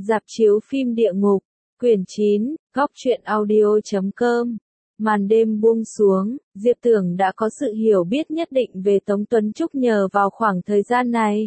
Rạp chiếu phim địa ngục, quyển 9, góc truyện audio.com. Màn đêm buông xuống, Diệp Tưởng đã có sự hiểu biết nhất định về Tống Tuấn Trúc nhờ vào khoảng thời gian này.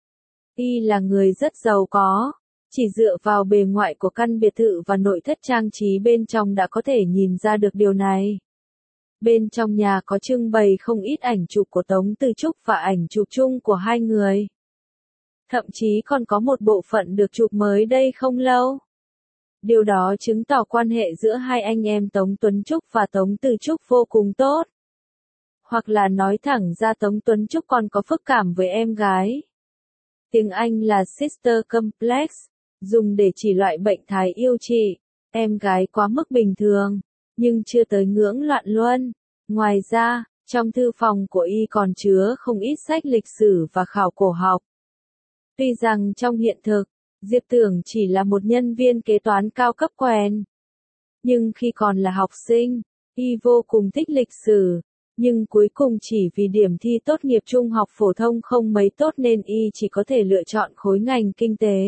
Y là người rất giàu có, chỉ dựa vào bề ngoại của căn biệt thự và nội thất trang trí bên trong đã có thể nhìn ra được điều này. Bên trong nhà có trưng bày không ít ảnh chụp của Tống Từ Trúc và ảnh chụp chung của hai người. Thậm chí còn có một bộ phận được chụp mới đây không lâu. Điều đó chứng tỏ quan hệ giữa hai anh em Tống Tuấn Trúc và Tống Từ Trúc vô cùng tốt. Hoặc là nói thẳng ra Tống Tuấn Trúc còn có phức cảm với em gái. Tiếng Anh là sister complex, dùng để chỉ loại bệnh thái yêu trị, em gái quá mức bình thường, nhưng chưa tới ngưỡng loạn luân. Ngoài ra, trong thư phòng của y còn chứa không ít sách lịch sử và khảo cổ học. Tuy rằng trong hiện thực, Diệp Tưởng chỉ là một nhân viên kế toán cao cấp quèn. Nhưng khi còn là học sinh, y vô cùng thích lịch sử, nhưng cuối cùng chỉ vì điểm thi tốt nghiệp trung học phổ thông không mấy tốt nên y chỉ có thể lựa chọn khối ngành kinh tế.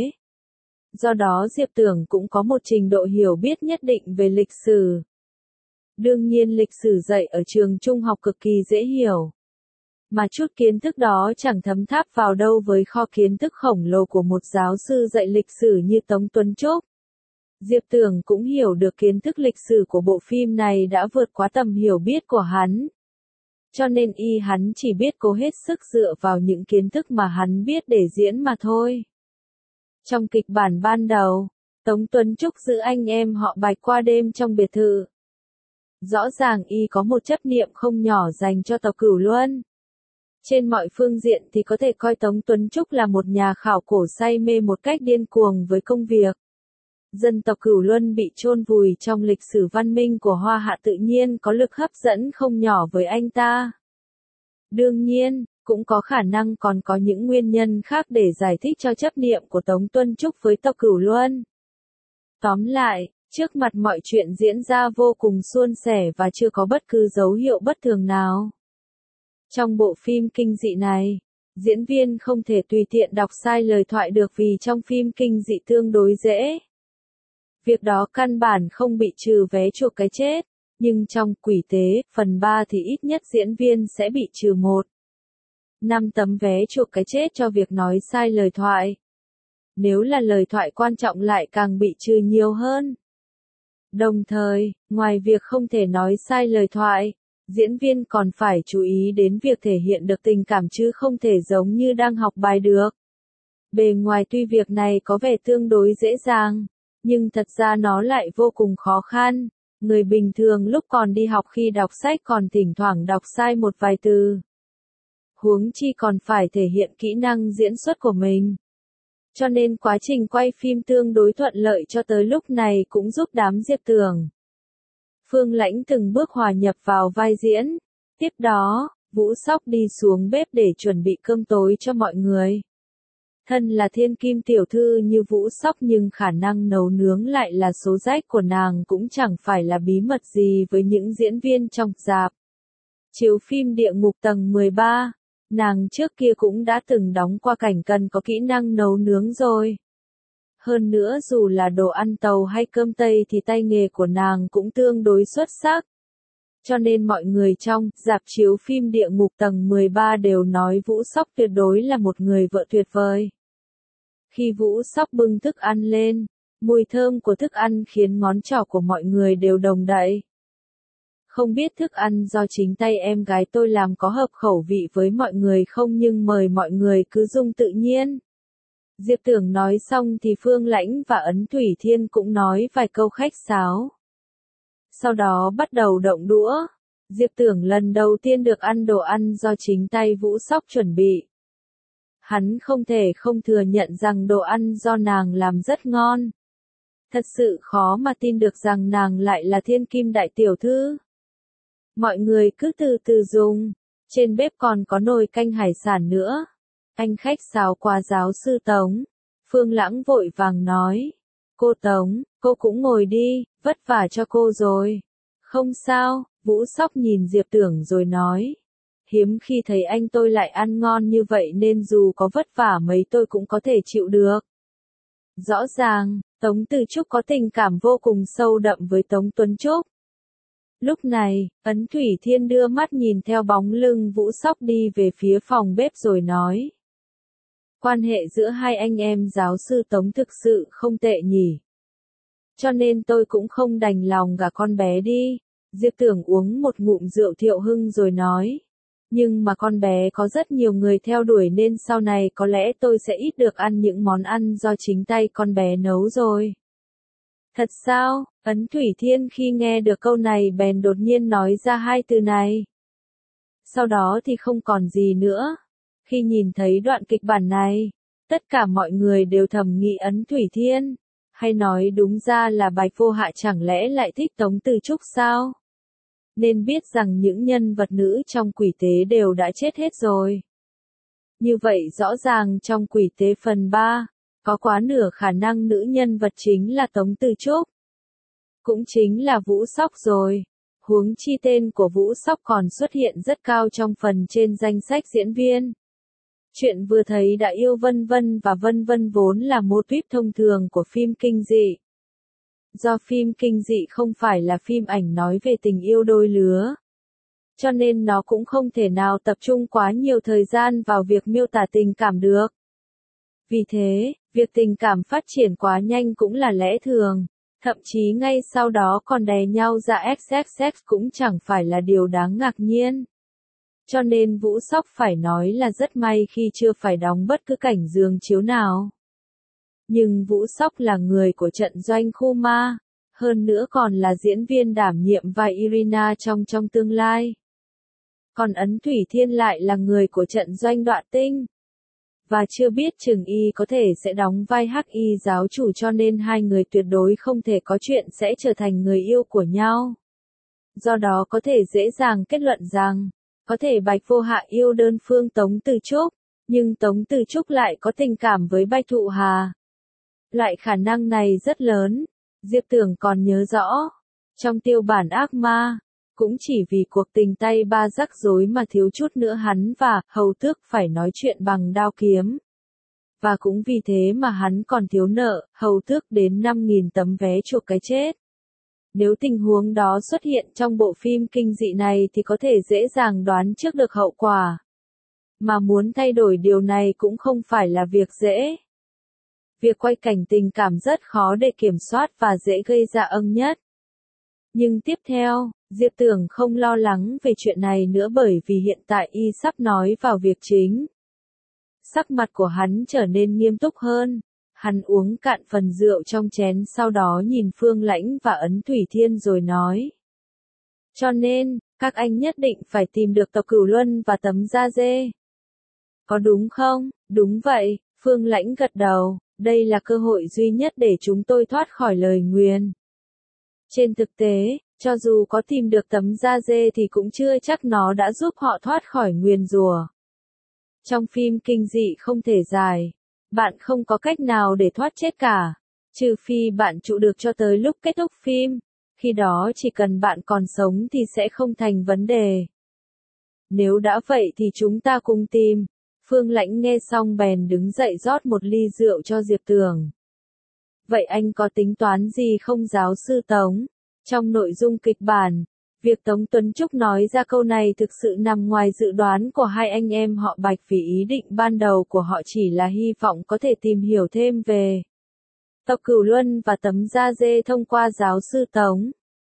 Do đó Diệp Tưởng cũng có một trình độ hiểu biết nhất định về lịch sử. Đương nhiên lịch sử dạy ở trường trung học cực kỳ dễ hiểu. Mà chút kiến thức đó chẳng thấm tháp vào đâu với kho kiến thức khổng lồ của một giáo sư dạy lịch sử như Tống Tuấn Trúc. Diệp Tưởng cũng hiểu được kiến thức lịch sử của bộ phim này đã vượt quá tầm hiểu biết của hắn. Cho nên hắn chỉ biết cố hết sức dựa vào những kiến thức mà hắn biết để diễn mà thôi. Trong kịch bản ban đầu, Tống Tuấn Trúc giữ anh em họ Bạch qua đêm trong biệt thự. Rõ ràng có một chấp niệm không nhỏ dành cho tộc Cửu Luân. Trên mọi phương diện thì có thể coi Tống Tuấn Trúc là một nhà khảo cổ say mê một cách điên cuồng với công việc. Dân tộc Cửu Luân bị chôn vùi trong lịch sử văn minh của Hoa Hạ tự nhiên có lực hấp dẫn không nhỏ với anh ta. Đương nhiên, cũng có khả năng còn có những nguyên nhân khác để giải thích cho chấp niệm của Tống Tuấn Trúc với tộc Cửu Luân. Tóm lại, trước mặt mọi chuyện diễn ra vô cùng suôn sẻ và chưa có bất cứ dấu hiệu bất thường nào. Trong bộ phim kinh dị này, diễn viên không thể tùy tiện đọc sai lời thoại được vì trong phim kinh dị tương đối dễ. Việc đó căn bản không bị trừ vé chuộc cái chết, nhưng trong Quỷ Tế, phần 3 thì ít nhất diễn viên sẽ bị trừ 5 tấm vé chuộc cái chết cho việc nói sai lời thoại. Nếu là lời thoại quan trọng lại càng bị trừ nhiều hơn. Đồng thời, ngoài việc không thể nói sai lời thoại, diễn viên còn phải chú ý đến việc thể hiện được tình cảm chứ không thể giống như đang học bài được. Bề ngoài tuy việc này có vẻ tương đối dễ dàng, nhưng thật ra nó lại vô cùng khó khăn. Người bình thường lúc còn đi học khi đọc sách còn thỉnh thoảng đọc sai một vài từ. Huống chi còn phải thể hiện kỹ năng diễn xuất của mình. Cho nên quá trình quay phim tương đối thuận lợi cho tới lúc này cũng giúp đám Diệp Tưởng. Phương Lãnh từng bước hòa nhập vào vai diễn. Tiếp đó, Vũ Sóc đi xuống bếp để chuẩn bị cơm tối cho mọi người. Thân là thiên kim tiểu thư như Vũ Sóc nhưng khả năng nấu nướng lại là số rách của nàng cũng chẳng phải là bí mật gì với những diễn viên trong rạp. Chiếu phim Địa Ngục tầng 13, nàng trước kia cũng đã từng đóng qua cảnh cần có kỹ năng nấu nướng rồi. Hơn nữa dù là đồ ăn tàu hay cơm Tây thì tay nghề của nàng cũng tương đối xuất sắc. Cho nên mọi người trong rạp chiếu phim Địa Ngục tầng 13 đều nói Vũ Sóc tuyệt đối là một người vợ tuyệt vời. Khi Vũ Sóc bưng thức ăn lên, mùi thơm của thức ăn khiến ngón trỏ của mọi người đều đồng đậy. Không biết thức ăn do chính tay em gái tôi làm có hợp khẩu vị với mọi người không nhưng mời mọi người cứ dùng tự nhiên. Diệp Tưởng nói xong thì Phương Lãnh và Ấn Thủy Thiên cũng nói vài câu khách sáo. Sau đó bắt đầu động đũa. Diệp Tưởng lần đầu tiên được ăn đồ ăn do chính tay Vũ Sóc chuẩn bị. Hắn không thể không thừa nhận rằng đồ ăn do nàng làm rất ngon. Thật sự khó mà tin được rằng nàng lại là thiên kim đại tiểu thư. Mọi người cứ từ từ dùng. Trên bếp còn có nồi canh hải sản nữa. Anh khách sáo qua giáo sư Tống. Phương Lãng vội vàng nói. Cô Tống, cô cũng ngồi đi, vất vả cho cô rồi. Không sao, Vũ Sóc nhìn Diệp Tưởng rồi nói. Hiếm khi thấy anh tôi lại ăn ngon như vậy nên dù có vất vả mấy tôi cũng có thể chịu được. Rõ ràng, Tống Từ Trúc có tình cảm vô cùng sâu đậm với Tống Tuấn Trúc. Lúc này, Ấn Thủy Thiên đưa mắt nhìn theo bóng lưng Vũ Sóc đi về phía phòng bếp rồi nói. Quan hệ giữa hai anh em giáo sư Tống thực sự không tệ nhỉ. Cho nên tôi cũng không đành lòng gả con bé đi. Diệp Tưởng uống một ngụm rượu Thiệu Hưng rồi nói. Nhưng mà con bé có rất nhiều người theo đuổi nên sau này có lẽ tôi sẽ ít được ăn những món ăn do chính tay con bé nấu rồi. Thật sao? Ấn Thủy Thiên khi nghe được câu này bèn đột nhiên nói ra hai từ này. Sau đó thì không còn gì nữa. Khi nhìn thấy đoạn kịch bản này, tất cả mọi người đều thầm nghĩ Ấn Thủy Thiên. Hay nói đúng ra là Bạch Vô Hạ chẳng lẽ lại thích Tống Từ Trúc sao? Nên biết rằng những nhân vật nữ trong quỷ tế đều đã chết hết rồi. Như vậy rõ ràng trong quỷ tế phần 3, có quá nửa khả năng nữ nhân vật chính là Tống Từ Trúc. Cũng chính là Vũ Sóc rồi. Huống chi tên của Vũ Sóc còn xuất hiện rất cao trong phần trên danh sách diễn viên. Chuyện vừa thấy đã yêu vân vân và vân vân vốn là mô típ thông thường của phim kinh dị. Do phim kinh dị không phải là phim ảnh nói về tình yêu đôi lứa. Cho nên nó cũng không thể nào tập trung quá nhiều thời gian vào việc miêu tả tình cảm được. Vì thế, việc tình cảm phát triển quá nhanh cũng là lẽ thường. Thậm chí ngay sau đó còn đè nhau ra XXX cũng chẳng phải là điều đáng ngạc nhiên. Cho nên Vũ Sóc phải nói là rất may khi chưa phải đóng bất cứ cảnh giường chiếu nào. Nhưng Vũ Sóc là người của trận doanh khu ma, hơn nữa còn là diễn viên đảm nhiệm vai Irina trong tương lai. Còn Ấn Thủy Thiên lại là người của trận doanh Đoạn Tinh. Và chưa biết chừng y có thể sẽ đóng vai Hắc Y giáo chủ cho nên hai người tuyệt đối không thể có chuyện sẽ trở thành người yêu của nhau. Do đó có thể dễ dàng kết luận rằng, có thể Bạch Vô Hạ yêu đơn phương Tống Từ Trúc, nhưng Tống Từ Trúc lại có tình cảm với Bạch Thụ Hà. Loại khả năng này rất lớn, Diệp Tưởng còn nhớ rõ. Trong tiêu bản ác ma, cũng chỉ vì cuộc tình tay ba rắc rối mà thiếu chút nữa hắn và Hầu Tước phải nói chuyện bằng đao kiếm. Và cũng vì thế mà hắn còn thiếu nợ Hầu Tước đến 5.000 tấm vé chuộc cái chết. Nếu tình huống đó xuất hiện trong bộ phim kinh dị này thì có thể dễ dàng đoán trước được hậu quả. Mà muốn thay đổi điều này cũng không phải là việc dễ. Việc quay cảnh tình cảm rất khó để kiểm soát và dễ gây ra âng nhất. Nhưng tiếp theo, Diệp Tưởng không lo lắng về chuyện này nữa bởi vì hiện tại y sắp nói vào việc chính. Sắc mặt của hắn trở nên nghiêm túc hơn. Hắn uống cạn phần rượu trong chén sau đó nhìn Phương Lãnh và Ấn Thủy Thiên rồi nói. Cho nên, các anh nhất định phải tìm được Tộc Cửu Luân và Tấm Da Dê. Có đúng không? Đúng vậy, Phương Lãnh gật đầu, đây là cơ hội duy nhất để chúng tôi thoát khỏi lời nguyền. Trên thực tế, cho dù có tìm được Tấm Da Dê thì cũng chưa chắc nó đã giúp họ thoát khỏi nguyền rủa. Trong phim kinh dị không thể dài, bạn không có cách nào để thoát chết cả, trừ phi bạn trụ được cho tới lúc kết thúc phim, khi đó chỉ cần bạn còn sống thì sẽ không thành vấn đề. Nếu đã vậy thì chúng ta cùng tìm. Phương Lãnh nghe xong bèn đứng dậy rót một ly rượu cho Diệp Tưởng. Vậy anh có tính toán gì không giáo sư Tống? Trong nội dung kịch bản, việc Tống Tuấn Trúc nói ra câu này thực sự nằm ngoài dự đoán của hai anh em họ Bạch vì ý định ban đầu của họ chỉ là hy vọng có thể tìm hiểu thêm về Tộc Cửu Luân và Tấm Da Dê thông qua giáo sư Tống.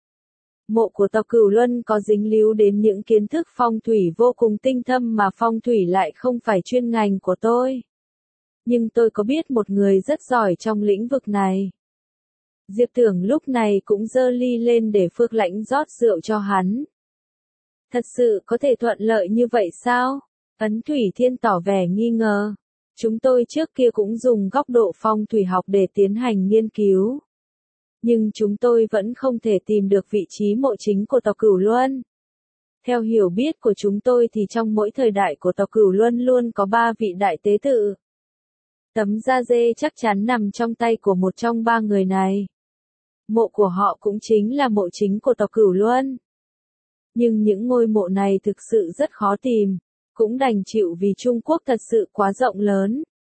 Mộ của Tộc Cửu Luân có dính líu đến những kiến thức phong thủy vô cùng tinh thâm mà phong thủy lại không phải chuyên ngành của tôi. Nhưng tôi có biết một người rất giỏi trong lĩnh vực này. Diệp Tưởng lúc này cũng giơ ly lên để Phương Lãnh rót rượu cho hắn. Thật sự có thể thuận lợi như vậy sao? Ấn Thủy Thiên tỏ vẻ nghi ngờ. Chúng tôi trước kia cũng dùng góc độ phong thủy học để tiến hành nghiên cứu. Nhưng chúng tôi vẫn không thể tìm được vị trí mộ chính của Tộc Cửu Luân. Theo hiểu biết của chúng tôi thì trong mỗi thời đại của Tộc Cửu Luân luôn có 3 vị đại tế tự. Tấm Da Dê chắc chắn nằm trong tay của một trong 3 người này. Mộ của họ cũng chính là mộ chính của Tộc Cửu Luân. Nhưng những ngôi mộ này thực sự rất khó tìm, cũng đành chịu vì Trung Quốc thật sự quá rộng lớn,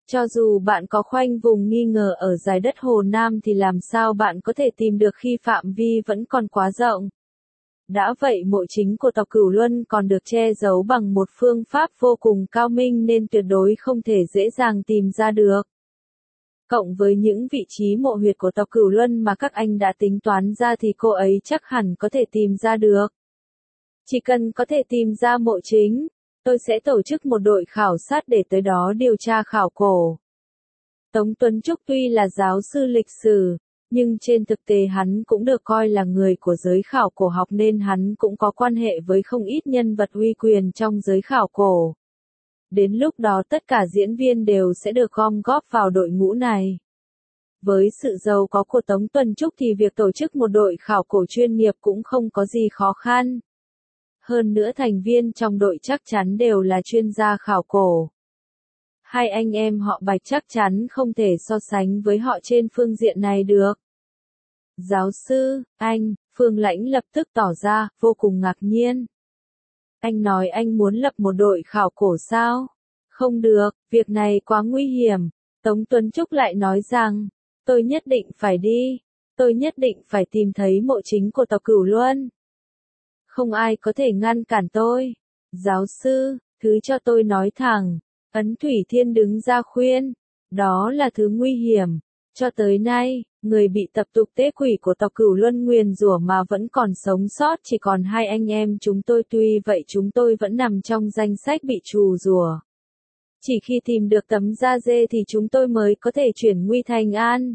Cho dù bạn có khoanh vùng nghi ngờ ở giải đất Hồ Nam thì làm sao bạn có thể tìm được khi phạm vi vẫn còn quá rộng. Đã vậy mộ chính của tộc Cửu Luân còn được che giấu bằng một phương pháp vô cùng cao minh nên tuyệt đối không thể dễ dàng tìm ra được. Cộng với những vị trí mộ huyệt của tộc Cửu Luân mà các anh đã tính toán ra thì cô ấy chắc hẳn có thể tìm ra được. Chỉ cần có thể tìm ra mộ chính, tôi sẽ tổ chức một đội khảo sát để tới đó điều tra khảo cổ. Tống Tuấn Trúc tuy là giáo sư lịch sử, nhưng trên thực tế hắn cũng được coi là người của giới khảo cổ học nên hắn cũng có quan hệ với không ít nhân vật uy quyền trong giới khảo cổ. Đến lúc đó tất cả diễn viên đều sẽ được gom góp vào đội ngũ này. Với sự giàu có của Tống Tuấn Trúc thì việc tổ chức một đội khảo cổ chuyên nghiệp cũng không có gì khó khăn. Hơn nữa thành viên trong đội chắc chắn đều là chuyên gia khảo cổ. Hai anh em họ Bạch chắc chắn không thể so sánh với họ trên phương diện này được. Giáo sư, anh, Phương Lãnh lập tức tỏ ra, vô cùng ngạc nhiên. Anh nói anh muốn lập một đội khảo cổ sao? Không được, việc này quá nguy hiểm. Tống Tuấn Trúc lại nói rằng, tôi nhất định phải đi. Tôi nhất định phải tìm thấy mộ chính của tộc Cửu Luân. Không ai có thể ngăn cản tôi. Giáo sư, thứ cho tôi nói thẳng. Ấn Thủy Thiên đứng ra khuyên. Đó là thứ nguy hiểm. Cho tới nay, người bị tập tục tế quỷ của tộc Cửu Luân nguyền rủa mà vẫn còn sống sót chỉ còn hai anh em chúng tôi, tuy vậy chúng tôi vẫn nằm trong danh sách bị trù rủa. Chỉ khi tìm được tấm da dê thì chúng tôi mới có thể chuyển nguy thành an.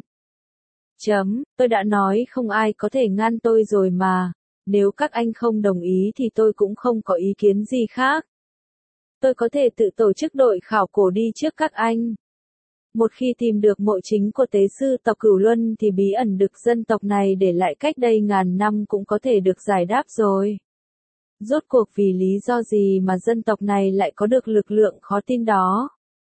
Tôi đã nói không ai có thể ngăn tôi rồi mà. Nếu các anh không đồng ý thì tôi cũng không có ý kiến gì khác. Tôi có thể tự tổ chức đội khảo cổ đi trước các anh. Một khi tìm được mộ chính của tế sư tộc Cửu Luân thì bí ẩn được dân tộc này để lại cách đây ngàn năm cũng có thể được giải đáp rồi. Rốt cuộc vì lý do gì mà dân tộc này lại có được lực lượng khó tin đó?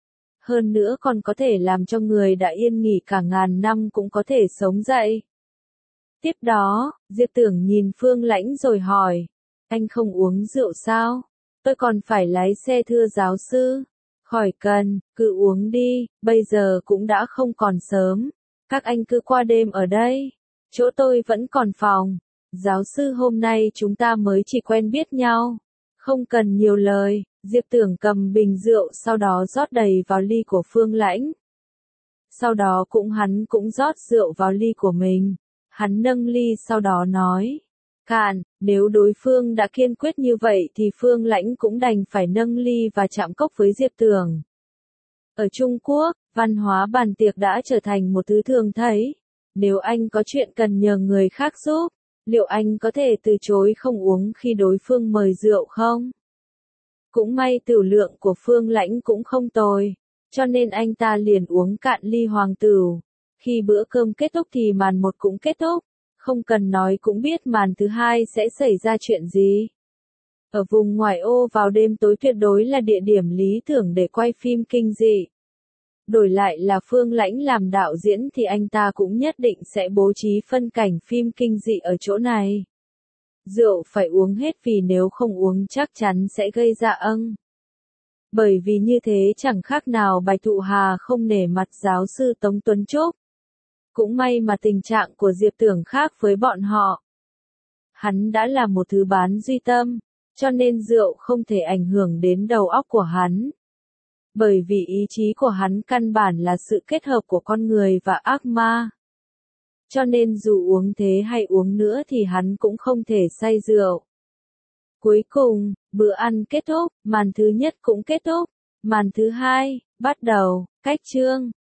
Hơn nữa còn có thể làm cho người đã yên nghỉ cả ngàn năm cũng có thể sống dậy. Tiếp đó, Diệp Tưởng nhìn Phương Lãnh rồi hỏi, anh không uống rượu sao? Tôi còn phải lái xe thưa giáo sư. Khỏi cần, cứ uống đi, bây giờ cũng đã không còn sớm. Các anh cứ qua đêm ở đây. Chỗ tôi vẫn còn phòng. Giáo sư hôm nay chúng ta mới chỉ quen biết nhau. Không cần nhiều lời, Diệp Tưởng cầm bình rượu sau đó rót đầy vào ly của Phương Lãnh. Sau đó hắn cũng rót rượu vào ly của mình. Hắn nâng ly sau đó nói. Cạn, nếu đối phương đã kiên quyết như vậy thì Phương Lãnh cũng đành phải nâng ly và chạm cốc với Diệp Tưởng. Ở Trung Quốc, văn hóa bàn tiệc đã trở thành một thứ thường thấy. Nếu anh có chuyện cần nhờ người khác giúp, liệu anh có thể từ chối không uống khi đối phương mời rượu không? Cũng may tửu lượng của Phương Lãnh cũng không tồi, cho nên anh ta liền uống cạn ly hoàng tửu. Khi bữa cơm kết thúc thì màn một cũng kết thúc. Không cần nói cũng biết màn thứ hai sẽ xảy ra chuyện gì. Ở vùng ngoại ô vào đêm tối tuyệt đối là địa điểm lý tưởng để quay phim kinh dị. Đổi lại là Phương Lãnh làm đạo diễn thì anh ta cũng nhất định sẽ bố trí phân cảnh phim kinh dị ở chỗ này. Rượu phải uống hết vì nếu không uống chắc chắn sẽ gây ra âng. Bởi vì như thế chẳng khác nào Bạch Thụ Hà không nể mặt giáo sư Tống Tuấn Trúc. Cũng may mà tình trạng của Diệp Tưởng khác với bọn họ. Hắn đã là một thứ bán duy tâm, cho nên rượu không thể ảnh hưởng đến đầu óc của hắn. Bởi vì ý chí của hắn căn bản là sự kết hợp của con người và ác ma. Cho nên dù uống thế hay uống nữa thì hắn cũng không thể say rượu. Cuối cùng, bữa ăn kết thúc, màn thứ nhất cũng kết thúc. Màn thứ hai, bắt đầu, cách chương.